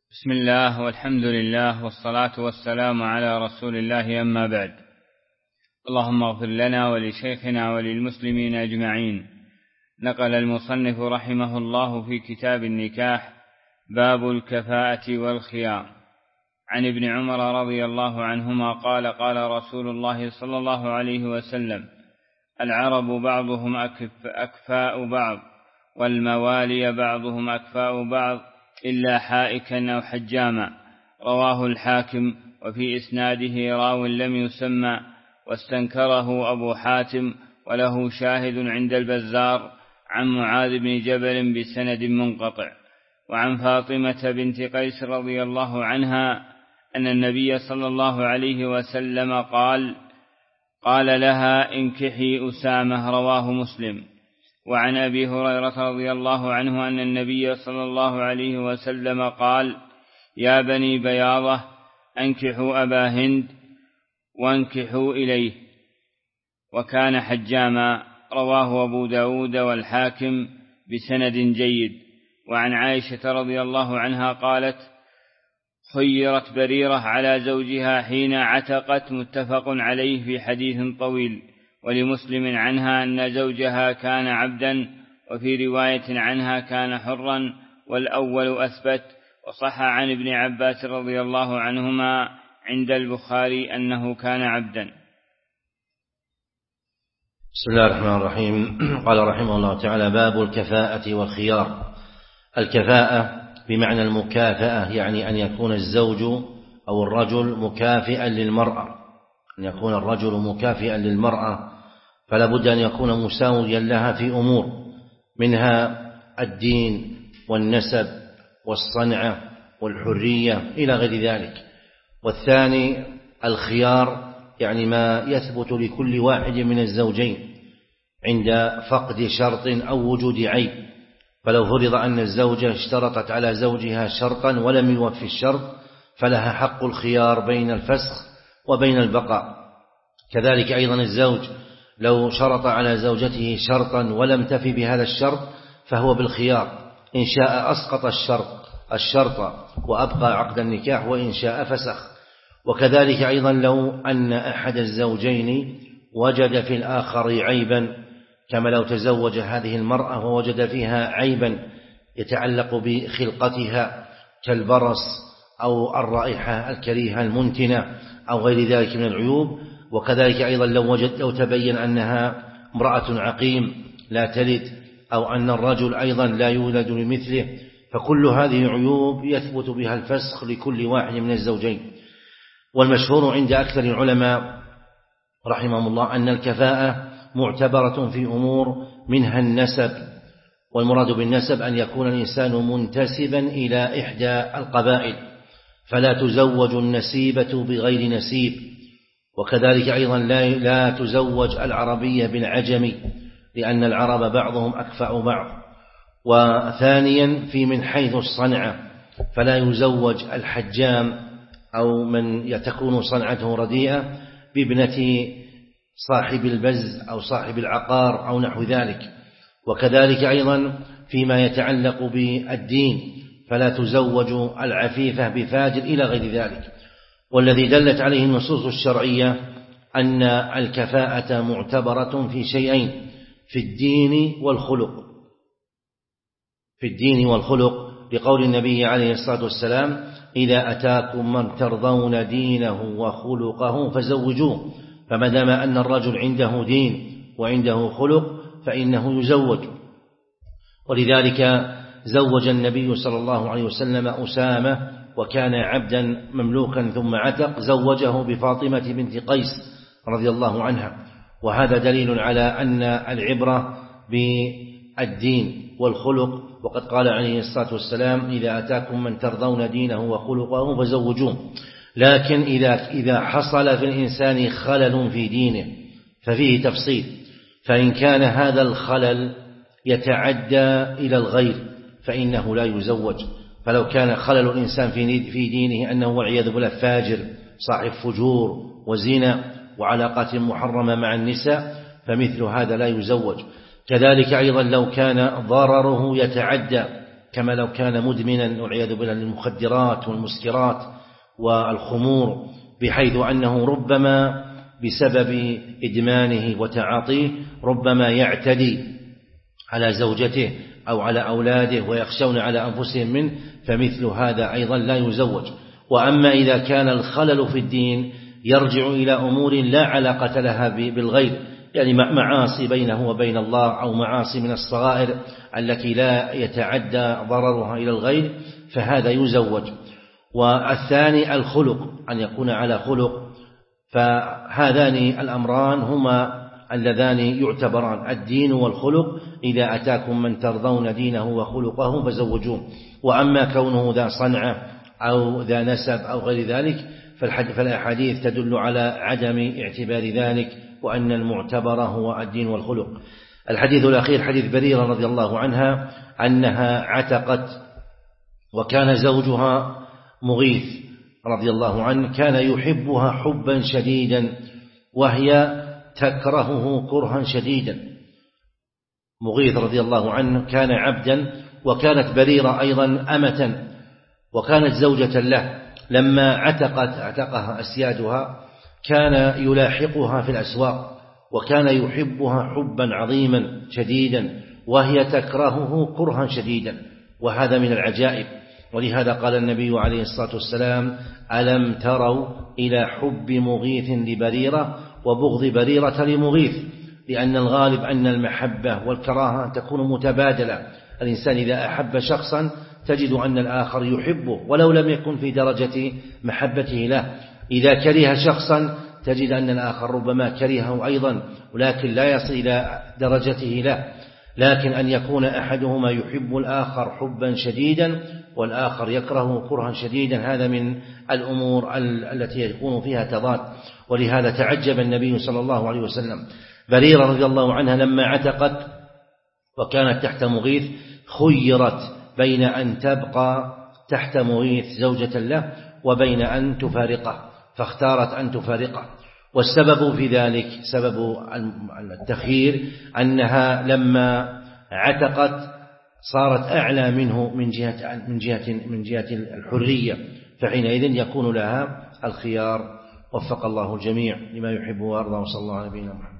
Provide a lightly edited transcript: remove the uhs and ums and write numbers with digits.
بسم الله والحمد لله والصلاة والسلام على رسول الله، أما بعد. اللهم اغفر لنا ولشيخنا وللمسلمين أجمعين. نقل المصنف رحمه الله في كتاب النكاح باب الكفاءة والخيار عن ابن عمر رضي الله عنهما قال قال رسول الله صلى الله عليه وسلم: العرب بعضهم أكفاء بعض، والموالي بعضهم أكفاء بعض، إلا حائكا أو حجاما. رواه الحاكم، وفي إسناده راو لم يسمى، واستنكره أبو حاتم، وله شاهد عند البزار عن معاذ بن جبل بسند منقطع. وعن فاطمة بنت قيس رضي الله عنها أن النبي صلى الله عليه وسلم قال لها: انكحي أسامة. رواه مسلم. وعن أبي هريرة رضي الله عنه أن النبي صلى الله عليه وسلم قال: يا بني بياضة، أنكحوا أبا هند وانكحوا إليه، وكان حجاما. رواه أبو داود والحاكم بسند جيد. وعن عائشة رضي الله عنها قالت: خيرت بريرة على زوجها حين عتقت. متفق عليه في حديث طويل. ولمسلم عنها أن زوجها كان عبدا، وفي رواية عنها كان حرا، والأول أثبت. وصح عن ابن عباس رضي الله عنهما عند البخاري أنه كان عبدا. بسم الله الرحمن الرحيم. قال رحمه الله تعالى: باب الكفاءة والخيار. الكفاءة بمعنى المكافأة، يعني أن يكون الزوج أو الرجل مكافئا للمرأة، أن يكون الرجل مكافئا للمرأة، فلا بد أن يكون مساويا لها في أمور، منها الدين والنسب والصنعة والحرية إلى غير ذلك. والثاني الخيار، يعني ما يثبت لكل واحد من الزوجين عند فقد شرط أو وجود عيب. فلو فرض أن الزوجة اشترطت على زوجها شرطا ولم يوفي الشرط، فلها حق الخيار بين الفسخ وبين البقاء. كذلك أيضا الزوج لو شرط على زوجته شرطا ولم تفي بهذا الشرط فهو بالخيار، إن شاء أسقط الشرط وأبقى عقد النكاح، وإن شاء فسخ. وكذلك أيضا لو أن أحد الزوجين وجد في الآخر عيبا، كما لو تزوج هذه المرأة ووجد فيها عيبا يتعلق بخلقتها كالبرص أو الرائحة الكريهة المنتنة أو غير ذلك من العيوب. وكذلك أيضا لو تبين أنها امرأة عقيم لا تلد، أو أن الرجل أيضا لا يولد لمثله، فكل هذه عيوب يثبت بها الفسخ لكل واحد من الزوجين. والمشهور عند أكثر العلماء رحمهم الله أن الكفاءة معتبرة في أمور، منها النسب. والمراد بالنسب أن يكون الإنسان منتسبا إلى إحدى القبائل، فلا تزوج النسيبة بغير نسيب. وكذلك أيضا لا تزوج العربية بالعجمي، لأن العرب بعضهم أكفأ بعض. وثانيا من حيث الصنعة، فلا يزوج الحجام أو من تكون صنعته رديئة بابنة صاحب البز أو صاحب العقار أو نحو ذلك. وكذلك أيضا فيما يتعلق بالدين، فلا تزوج العفيفة بفاجر إلى غير ذلك. والذي دلت عليه النصوص الشرعية أن الكفاءة معتبرة في شيئين: في الدين والخلق، لقول النبي عليه الصلاة والسلام: إذا أتاكم من ترضون دينه وخلقه فزوجوه. فما دام أن الرجل عنده دين وعنده خلق فإنه يزوج. ولذلك زوج النبي صلى الله عليه وسلم أسامة، وكان عبدا مملوكا ثم عتق، زوجه بفاطمة بنت قيس رضي الله عنها. وهذا دليل على أن العبرة بالدين والخلق. وقد قال عليه الصلاة والسلام: إذا أتاكم من ترضون دينه وخلقه فزوجوه. لكن إذا حصل في الإنسان خلل في دينه ففيه تفصيل، فإن كان هذا الخلل يتعدى إلى الغير فإنه لا يزوج. فلو كان خلل الإنسان في دينه أنه والعياذ بالله فاجر صاحب فجور وزنا وعلاقات محرمة مع النساء، فمثل هذا لا يزوج. كذلك أيضا لو كان ضرره يتعدى كما لو كان مدمنا والعياذ بالله للمخدرات والمسكرات والخمور، بحيث أنه ربما بسبب إدمانه وتعاطيه ربما يعتدي على زوجته أو على أولاده ويخشون على أنفسهم منه، فمثل هذا أيضا لا يزوج. وأما إذا كان الخلل في الدين يرجع إلى أمور لا علاقة لها بالغير، يعني معاصي بينه وبين الله أو معاصي من الصغائر التي لا يتعدى ضررها إلى الغير، فهذا يزوج. والثاني الخلق، أن يكون على خلق، فهذان الأمران هما اللذان يعتبران الدين والخلق. إذا أتاكم من ترضون دينه وخلقه فزوجوه. وأما كونه ذا صنعة أو ذا نسب أو غير ذلك فالأحاديث تدل على عدم اعتبار ذلك، وأن المعتبر هو الدين والخلق. الحديث الأخير حديث بريرة رضي الله عنها أنها عتقت، وكان زوجها مغيث رضي الله عنه كان يحبها حبا شديدا وهي تكرهه كرها شديدا. مغيث رضي الله عنه كان عبدا، وكانت بريرة أيضا أمة، وكانت زوجة له. لما عتقها أسيادها كان يلاحقها في الأسواق، وكان يحبها حبا عظيما شديدا وهي تكرهه كرها شديدا، وهذا من العجائب. ولهذا قال النبي عليه الصلاة والسلام: ألم تروا إلى حب مغيث لبريرة وبغض بريرة لمغيث؟ لأن الغالب أن المحبة والكراهة تكون متبادلة. الإنسان إذا أحب شخصا تجد أن الآخر يحبه ولو لم يكن في درجة محبته له. إذا كره شخصا تجد أن الآخر ربما كرهه أيضا ولكن لا يصل إلى درجته له. لكن أن يكون أحدهما يحب الآخر حبا شديدا والآخر يكره كرها شديدا، هذا من الأمور التي يكون فيها تضاد. ولهذا تعجب النبي صلى الله عليه وسلم. بريرة رضي الله عنها لما عتقت وكانت تحت مغيث خيرت بين أن تبقى تحت مغيث زوجة له وبين أن تفارقه، فاختارت أن تفارقه. والسبب في ذلك سبب التخيير أنها لما عتقت صارت أعلى منه من جهة الحرية، فحينئذ يكون لها الخيار. وفق الله الجميع لما يحب ويرضى، وصلى الله على نبينا محمد.